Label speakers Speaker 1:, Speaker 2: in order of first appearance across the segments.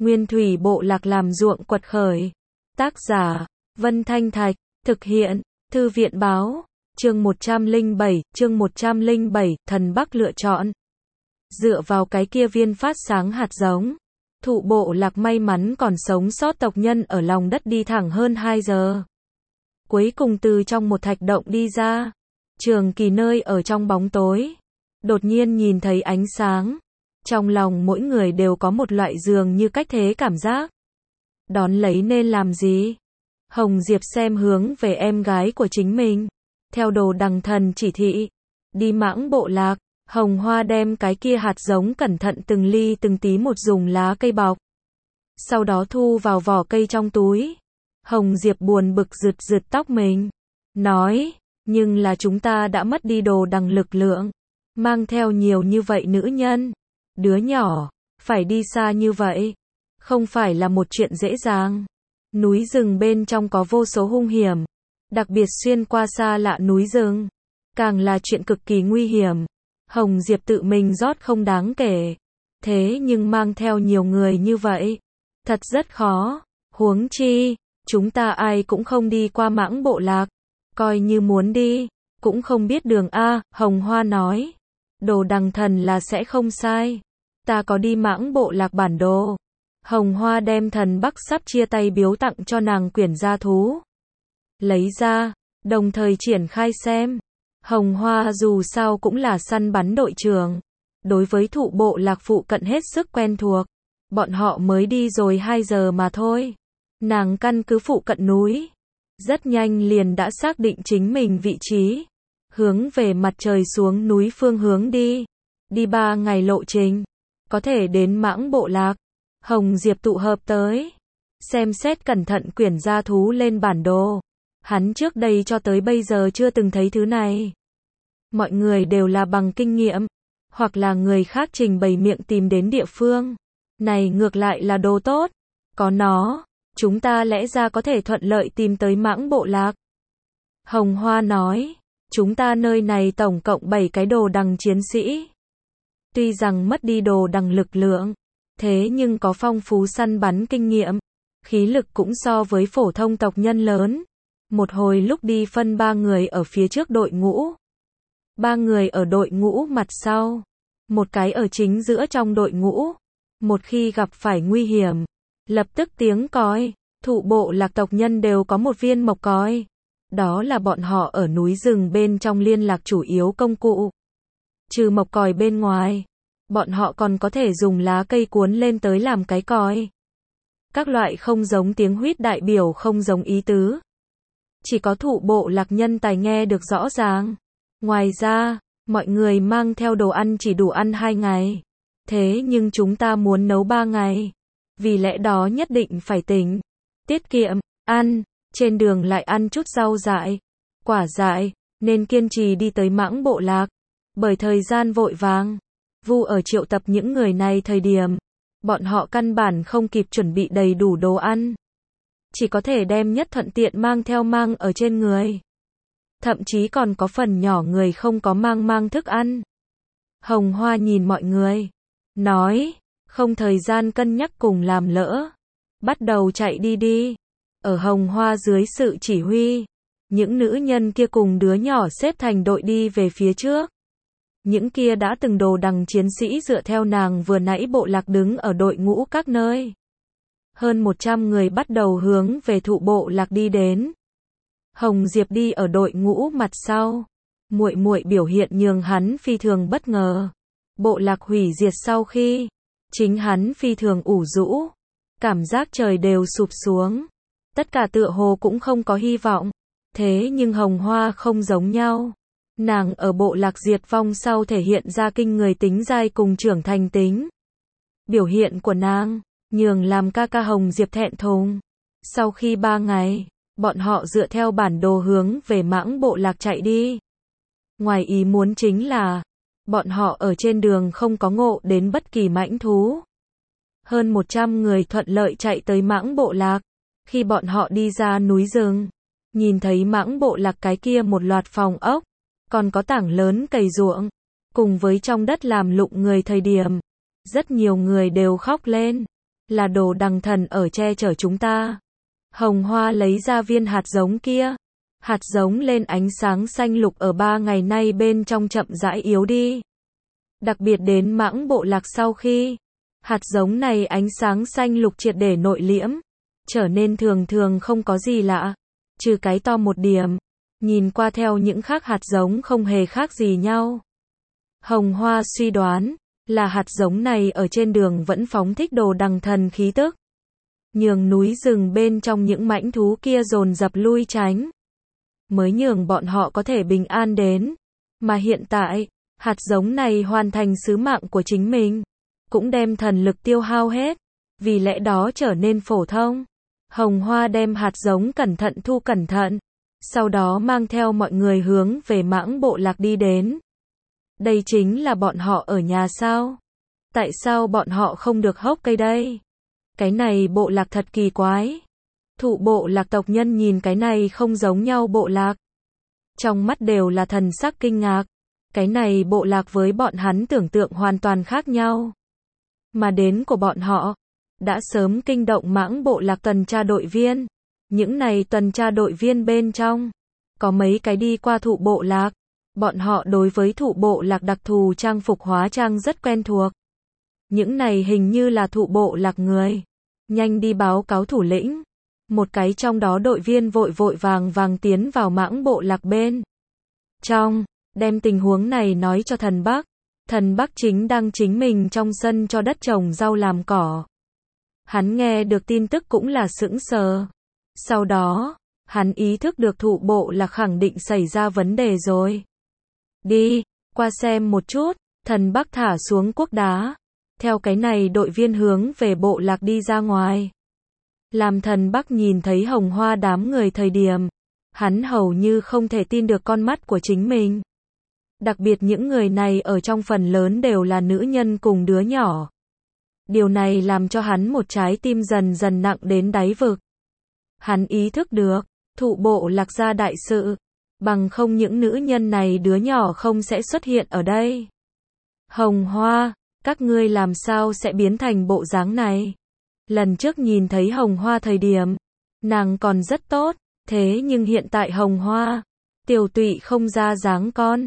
Speaker 1: Nguyên thủy bộ lạc làm ruộng quật khởi. Tác giả, Vân Thanh Thạch, thực hiện, Thư viện báo, chương 107, Thần Bắc lựa chọn. Dựa vào cái kia viên phát sáng hạt giống, thụ bộ lạc may mắn còn sống sót tộc nhân ở lòng đất đi thẳng hơn 2 giờ. Cuối cùng từ trong một thạch động đi ra, Trường Kỳ nơi ở trong bóng tối, đột nhiên nhìn thấy ánh sáng. Trong lòng mỗi người đều có một loại dường như cách thế cảm giác. Đón lấy nên làm gì? Hồng Diệp xem hướng về em gái của chính mình. Theo Đồ Đằng Thần chỉ thị, đi Mãng bộ lạc. Hồng Hoa đem cái kia hạt giống cẩn thận từng ly từng tí một dùng lá cây bọc. Sau đó thu vào vỏ cây trong túi. Hồng Diệp buồn bực rượt rượt tóc mình. Nói, nhưng là chúng ta đã mất đi Đồ Đằng lực lượng. Mang theo nhiều như vậy nữ nhân. Đứa nhỏ, phải đi xa như vậy. Không phải là một chuyện dễ dàng. Núi rừng bên trong có vô số hung hiểm. Đặc biệt xuyên qua xa lạ núi rừng. Càng là chuyện cực kỳ nguy hiểm. Hồng Diệp tự mình rót không đáng kể. Thế nhưng mang theo nhiều người như vậy. Thật rất khó. Huống chi, chúng ta ai cũng không đi qua Mãng bộ lạc. Coi như muốn đi, cũng không biết đường A. Hồng Hoa nói. Đồ Đằng Thần là sẽ không sai. Ta có đi Mãng bộ lạc bản đồ. Hồng Hoa đem Thần Bắc sắp chia tay biếu tặng cho nàng quyển gia thú. Lấy ra, đồng thời triển khai xem. Hồng Hoa dù sao cũng là săn bắn đội trưởng. Đối với thụ bộ lạc phụ cận hết sức quen thuộc. Bọn họ mới đi rồi 2 giờ mà thôi. Nàng căn cứ phụ cận núi. Rất nhanh liền đã xác định chính mình vị trí. Hướng về mặt trời xuống núi phương hướng đi. Đi 3 ngày lộ trình. Có thể đến Mãng bộ lạc. Hồng Diệp tụ hợp tới. Xem xét cẩn thận quyển gia thú lên bản đồ. Hắn trước đây cho tới bây giờ chưa từng thấy thứ này. Mọi người đều là bằng kinh nghiệm. Hoặc là người khác trình bày miệng tìm đến địa phương. Này ngược lại là đồ tốt. Có nó, chúng ta lẽ ra có thể thuận lợi tìm tới Mãng bộ lạc. Hồng Hoa nói. Chúng ta nơi này tổng cộng 7 cái Đồ Đằng chiến sĩ. Tuy rằng mất đi Đồ Đằng lực lượng, thế nhưng có phong phú săn bắn kinh nghiệm. Khí lực cũng so với phổ thông tộc nhân lớn. Một hồi lúc đi phân 3 người ở phía trước đội ngũ. 3 người ở đội ngũ mặt sau. Một cái ở chính giữa trong đội ngũ. Một khi gặp phải nguy hiểm, lập tức tiếng còi. Thụ bộ lạc tộc nhân đều có một viên mộc còi. Đó là bọn họ ở núi rừng bên trong liên lạc chủ yếu công cụ. Trừ mộc còi bên ngoài, bọn họ còn có thể dùng lá cây cuốn lên tới làm cái còi. Các loại không giống tiếng huýt đại biểu không giống ý tứ. Chỉ có thụ bộ lạc nhân tài nghe được rõ ràng. Ngoài ra, mọi người mang theo đồ ăn chỉ đủ ăn 2 ngày. Thế nhưng chúng ta muốn nấu 3 ngày. Vì lẽ đó nhất định phải tỉnh. Tiết kiệm, ăn. Trên đường lại ăn chút rau dại, quả dại, nên kiên trì đi tới Mãng bộ lạc. Bởi thời gian vội vàng, Vu ở triệu tập những người này thời điểm, bọn họ căn bản không kịp chuẩn bị đầy đủ đồ ăn. Chỉ có thể đem nhất thuận tiện mang ở trên người. Thậm chí còn có phần nhỏ người không có mang thức ăn. Hồng Hoa nhìn mọi người, nói, không thời gian cân nhắc cùng làm lỡ. Bắt đầu chạy đi. Ở Hồng Hoa dưới sự chỉ huy, những nữ nhân kia cùng đứa nhỏ xếp thành đội đi về phía trước. Những kia đã từng Đồ Đằng chiến sĩ dựa theo nàng vừa nãy bộ lạc đứng ở đội ngũ các nơi. Hơn 100 người bắt đầu hướng về thụ bộ lạc đi đến. Hồng Diệp đi ở đội ngũ mặt sau. Muội muội biểu hiện nhường hắn phi thường bất ngờ. Bộ lạc hủy diệt sau khi, chính hắn phi thường ủ rũ. Cảm giác trời đều sụp xuống. Tất cả tựa hồ cũng không có hy vọng. Thế nhưng Hồng Hoa không giống nhau. Nàng ở bộ lạc diệt vong sau thể hiện ra kinh người tính dai cùng trưởng thành tính. Biểu hiện của nàng, nhường làm ca Hồng Diệp thẹn thùng. Sau khi 3 ngày, bọn họ dựa theo bản đồ hướng về Mãng bộ lạc chạy đi. Ngoài ý muốn chính là, bọn họ ở trên đường không có ngộ đến bất kỳ mãnh thú. Hơn 100 người thuận lợi chạy tới Mãng bộ lạc. Khi bọn họ đi ra núi rừng, nhìn thấy Mãng bộ lạc cái kia một loạt phòng ốc, còn có tảng lớn cày ruộng, cùng với trong đất làm lụng người thời điểm, rất nhiều người đều khóc lên. là đồ đằng thần ở che chở chúng ta. Hồng Hoa lấy ra viên hạt giống kia. Hạt giống lên ánh sáng xanh lục ở 3 ngày nay bên trong chậm rãi yếu đi. Đặc biệt đến Mãng Bộ Lạc sau khi hạt giống này ánh sáng xanh lục triệt để nội liễm, trở nên thường thường không có gì lạ, trừ cái to một điểm, nhìn qua theo những khác hạt giống không hề khác gì nhau. Hồng Hoa suy đoán là hạt giống này ở trên đường vẫn phóng thích đồ đằng thần khí tức, nhường núi rừng bên trong những mãnh thú kia dồn dập lui tránh, mới nhường bọn họ có thể bình an đến. Mà hiện tại, hạt giống này hoàn thành sứ mạng của chính mình, cũng đem thần lực tiêu hao hết, vì lẽ đó trở nên phổ thông. Hồng Hoa đem hạt giống cẩn thận thu cẩn thận, sau đó mang theo mọi người hướng về Mãng Bộ Lạc đi đến. Đây chính là bọn họ ở nhà sao? Tại sao bọn họ không được hốc cây đây? Cái này bộ lạc thật kỳ quái. Thụ Bộ Lạc tộc nhân nhìn cái này không giống nhau bộ lạc, trong mắt đều là thần sắc kinh ngạc. Cái này bộ lạc với bọn hắn tưởng tượng hoàn toàn khác nhau. Mà đến của bọn họ đã sớm kinh động Mãng Bộ Lạc tuần tra đội viên. Những này tuần tra đội viên bên trong có mấy cái đi qua Thụ Bộ Lạc. Bọn họ đối với Thụ Bộ Lạc đặc thù trang phục hóa trang rất quen thuộc. Những này hình như là Thụ Bộ Lạc người. Nhanh đi báo cáo thủ lĩnh. Một cái trong đó đội viên vội vội vàng tiến vào Mãng Bộ Lạc bên trong, đem tình huống này nói cho thần Bắc. Thần Bắc chính đang chính mình trong sân cho đất trồng rau làm cỏ. Hắn nghe được tin tức cũng là sững sờ. Sau đó, hắn ý thức được Thụ Bộ Lạc khẳng định xảy ra vấn đề rồi. Đi, qua xem một chút. Thần Bắc thả xuống cuốc đá. Theo cái này đội viên hướng về bộ lạc đi ra ngoài. Làm thần Bắc nhìn thấy Hồng Hoa đám người thời điểm, hắn hầu như không thể tin được con mắt của chính mình. Đặc biệt những người này ở trong phần lớn đều là nữ nhân cùng đứa nhỏ. Điều này làm cho hắn một trái tim dần dần nặng đến đáy vực. Hắn ý thức được, Thụ Bộ Lạc ra đại sự, bằng không những nữ nhân này đứa nhỏ không sẽ xuất hiện ở đây. Hồng Hoa, các ngươi làm sao sẽ biến thành bộ dáng này? Lần trước nhìn thấy Hồng Hoa thời điểm, nàng còn rất tốt, thế nhưng hiện tại Hồng Hoa, tiểu tụy không ra dáng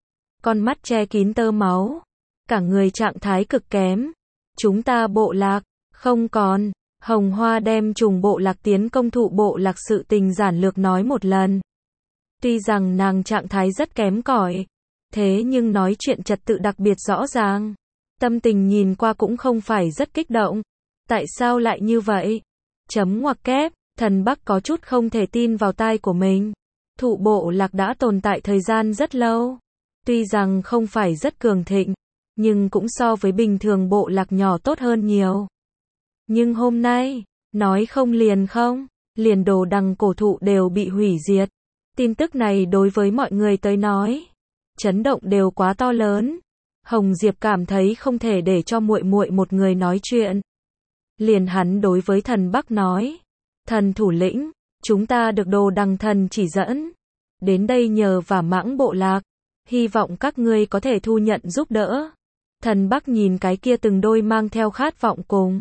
Speaker 1: con mắt che kín tơ máu, cả người trạng thái cực kém. Chúng ta bộ lạc, không còn. Hồng Hoa đem trùng bộ lạc tiến công Thụ Bộ Lạc sự tình giản lược nói một lần. Tuy rằng nàng trạng thái rất kém cỏi, thế nhưng nói chuyện trật tự đặc biệt rõ ràng. Tâm tình nhìn qua cũng không phải rất kích động. Tại sao lại như vậy? Chấm ngoặc kép, thần Bắc có chút không thể tin vào tai của mình. Thụ Bộ Lạc đã tồn tại thời gian rất lâu. Tuy rằng không phải rất cường thịnh, nhưng cũng so với bình thường bộ lạc nhỏ tốt hơn nhiều. Nhưng hôm nay, nói không liền không, liền đồ đằng cổ thụ đều bị hủy diệt. Tin tức này đối với mọi người tới nói, chấn động đều quá to lớn. Hồng Diệp cảm thấy không thể để cho muội muội một người nói chuyện. Liền hắn đối với thần Bắc nói, thần thủ lĩnh, chúng ta được đồ đằng thần chỉ dẫn. Đến đây nhờ vả Mãng Bộ Lạc, hy vọng các ngươi có thể thu nhận giúp đỡ. Thần Bắc nhìn cái kia từng đôi mang theo khát vọng cùng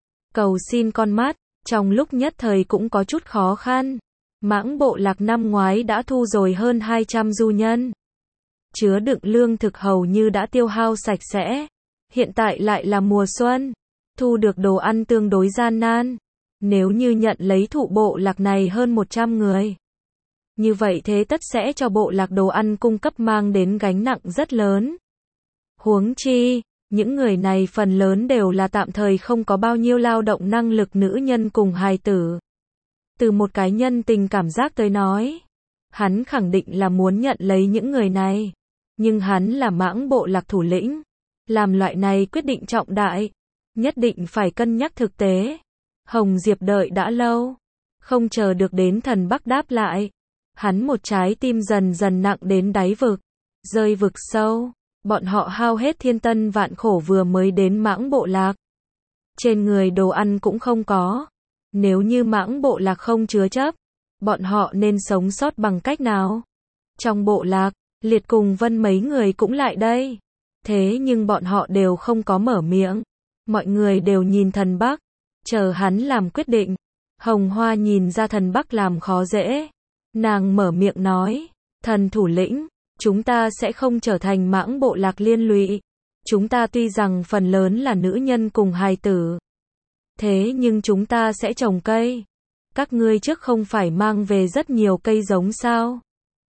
Speaker 1: cầu xin con mắt, trong lúc nhất thời cũng có chút khó khăn. Mãng Bộ Lạc năm ngoái đã thu rồi hơn 200 du nhân. Chứa đựng lương thực hầu như đã tiêu hao sạch sẽ. Hiện tại lại là mùa xuân, thu được đồ ăn tương đối gian nan. Nếu như nhận lấy Thụ Bộ Lạc này hơn 100 người, như vậy thế tất sẽ cho bộ lạc đồ ăn cung cấp mang đến gánh nặng rất lớn. Huống chi, những người này phần lớn đều là tạm thời không có bao nhiêu lao động năng lực nữ nhân cùng hài tử. Từ một cái nhân tình cảm giác tới nói, hắn khẳng định là muốn nhận lấy những người này. Nhưng hắn là Mãng Bộ Lạc thủ lĩnh. Làm loại này quyết định trọng đại, nhất định phải cân nhắc thực tế. Hồng Diệp đợi đã lâu, không chờ được đến thần Bắc đáp lại. Hắn một trái tim dần dần nặng đến đáy vực, rơi vực sâu. Bọn họ hao hết thiên tân vạn khổ vừa mới đến Mãng Bộ Lạc. Trên người đồ ăn cũng không có. Nếu như Mãng Bộ Lạc không chứa chấp, bọn họ nên sống sót bằng cách nào? Trong bộ lạc, Liệt cùng Vân mấy người cũng lại đây. Thế nhưng bọn họ đều không có mở miệng. Mọi người đều nhìn thần Bắc. chờ hắn làm quyết định. Hồng Hoa nhìn ra thần Bắc làm khó dễ. Nàng mở miệng nói, thần thủ lĩnh, chúng ta sẽ không trở thành mãng bộ lạc liên lụy. Chúng ta tuy rằng phần lớn là nữ nhân cùng hài tử. Thế nhưng chúng ta sẽ trồng cây. Các ngươi trước không phải mang về rất nhiều cây giống sao?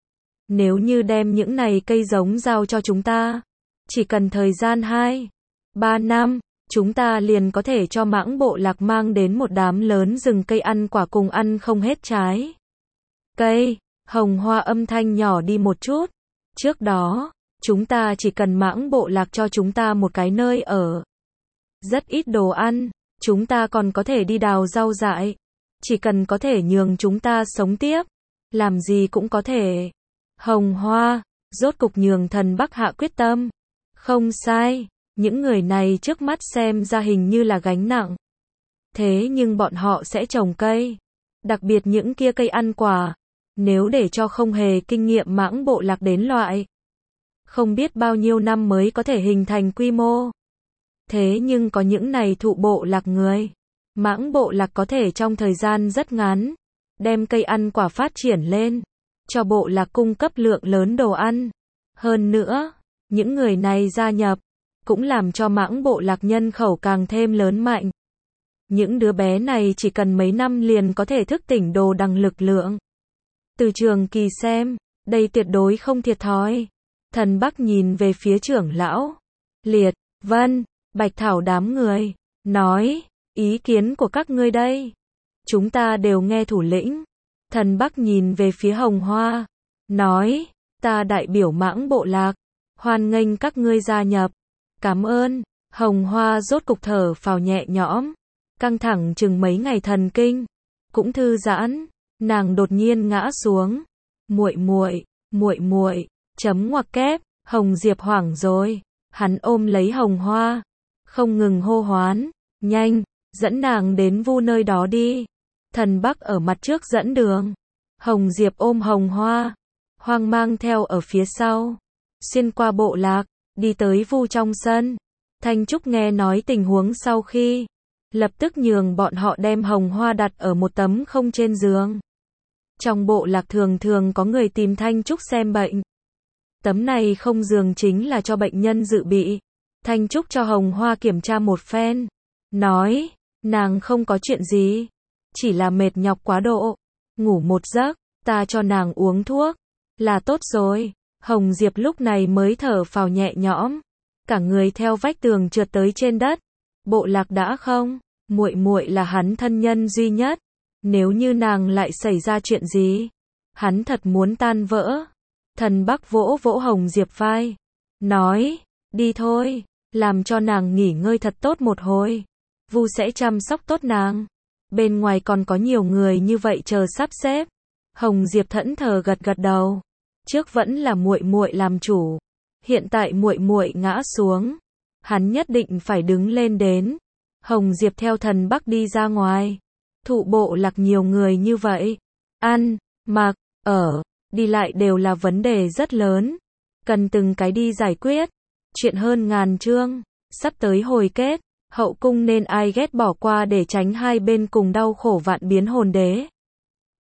Speaker 1: Nếu như đem những này cây giống giao cho chúng ta, chỉ cần thời gian 2-3 năm, chúng ta liền có thể cho mãng bộ lạc mang đến một đám lớn rừng cây ăn quả cùng ăn không hết trái. Cây, Hồng Hoa âm thanh nhỏ đi một chút. Trước đó, chúng ta chỉ cần mãng bộ lạc cho chúng ta một cái nơi ở. Rất ít đồ ăn, chúng ta còn có thể đi đào rau dại. Chỉ cần có thể nhường chúng ta sống tiếp, làm gì cũng có thể. Hồng Hoa, rốt cục nhường thần Bắc hạ quyết tâm. Không sai, những người này trước mắt xem ra hình như là gánh nặng. Thế nhưng bọn họ sẽ trồng cây. Đặc biệt những kia cây ăn quả. Nếu để cho không hề kinh nghiệm mãng bộ lạc đến loại. Không biết bao nhiêu năm mới có thể hình thành quy mô. Thế nhưng có những này thụ bộ lạc người. Mãng bộ lạc có thể trong thời gian rất ngắn. Đem cây ăn quả phát triển lên. Cho bộ lạc cung cấp lượng lớn đồ ăn. Hơn nữa, những người này gia nhập. Cũng làm cho mãng bộ lạc nhân khẩu càng thêm lớn mạnh. Những đứa bé này chỉ cần mấy năm liền có thể thức tỉnh đồ đằng lực lượng. Từ Trường Kỳ xem, đây tuyệt đối không thiệt thòi. Thần Bắc nhìn về phía trưởng lão. Liệt, Vân, Bạch Thảo đám người. Nói, ý kiến của các ngươi đây. Chúng ta đều nghe thủ lĩnh. Thần Bắc nhìn về phía Hồng Hoa. Nói, ta đại biểu mãng bộ lạc. Hoan nghênh các ngươi gia nhập. Cảm ơn. Hồng Hoa rốt cục thở phào nhẹ nhõm. Căng thẳng chừng mấy ngày thần kinh. Cũng thư giãn. Nàng đột nhiên ngã xuống. Muội muội, chấm ngoặc kép. Hồng Diệp hoảng rồi. Hắn ôm lấy Hồng Hoa. Không ngừng hô hoán. Nhanh, dẫn nàng đến Vu nơi đó đi. Thần Bắc ở mặt trước dẫn đường. Hồng Diệp ôm Hồng Hoa. Hoang mang theo ở phía sau. Xuyên qua bộ lạc. Đi tới Vu trong sân. Thanh Trúc nghe nói tình huống sau khi. Lập tức nhường bọn họ đem Hồng Hoa đặt ở một tấm không trên giường. Trong bộ lạc thường thường có người tìm Thanh Trúc xem bệnh. Tấm này không giường chính là cho bệnh nhân dự bị. Thanh Trúc cho Hồng Hoa kiểm tra một phen. Nói, nàng không có chuyện gì. Chỉ là mệt nhọc quá độ. Ngủ một giấc, ta cho nàng uống thuốc. Là tốt rồi. Hồng Diệp lúc này mới thở phào nhẹ nhõm. Cả người theo vách tường trượt tới trên đất. Bộ lạc đã không? Muội muội là hắn thân nhân duy nhất. Nếu như nàng lại xảy ra chuyện gì, hắn thật muốn tan vỡ. Thần Bắc vỗ vỗ Hồng Diệp vai. Nói, đi thôi, làm cho nàng nghỉ ngơi thật tốt một hồi. Vu sẽ chăm sóc tốt nàng. Bên ngoài còn có nhiều người như vậy chờ sắp xếp. Hồng Diệp thẫn thờ gật gật đầu. Trước vẫn là muội muội làm chủ. Hiện tại muội muội ngã xuống. Hắn nhất định phải đứng lên đến. Hồng Diệp theo thần Bắc đi ra ngoài. Thụ bộ lạc nhiều người như vậy. Ăn, mặc, ở, đi lại đều là vấn đề rất lớn. Cần từng cái đi giải quyết. Chuyện hơn ngàn chương. Sắp tới hồi kết. Hậu cung nên ai ghét bỏ qua để tránh hai bên cùng đau khổ vạn biến hồn đế.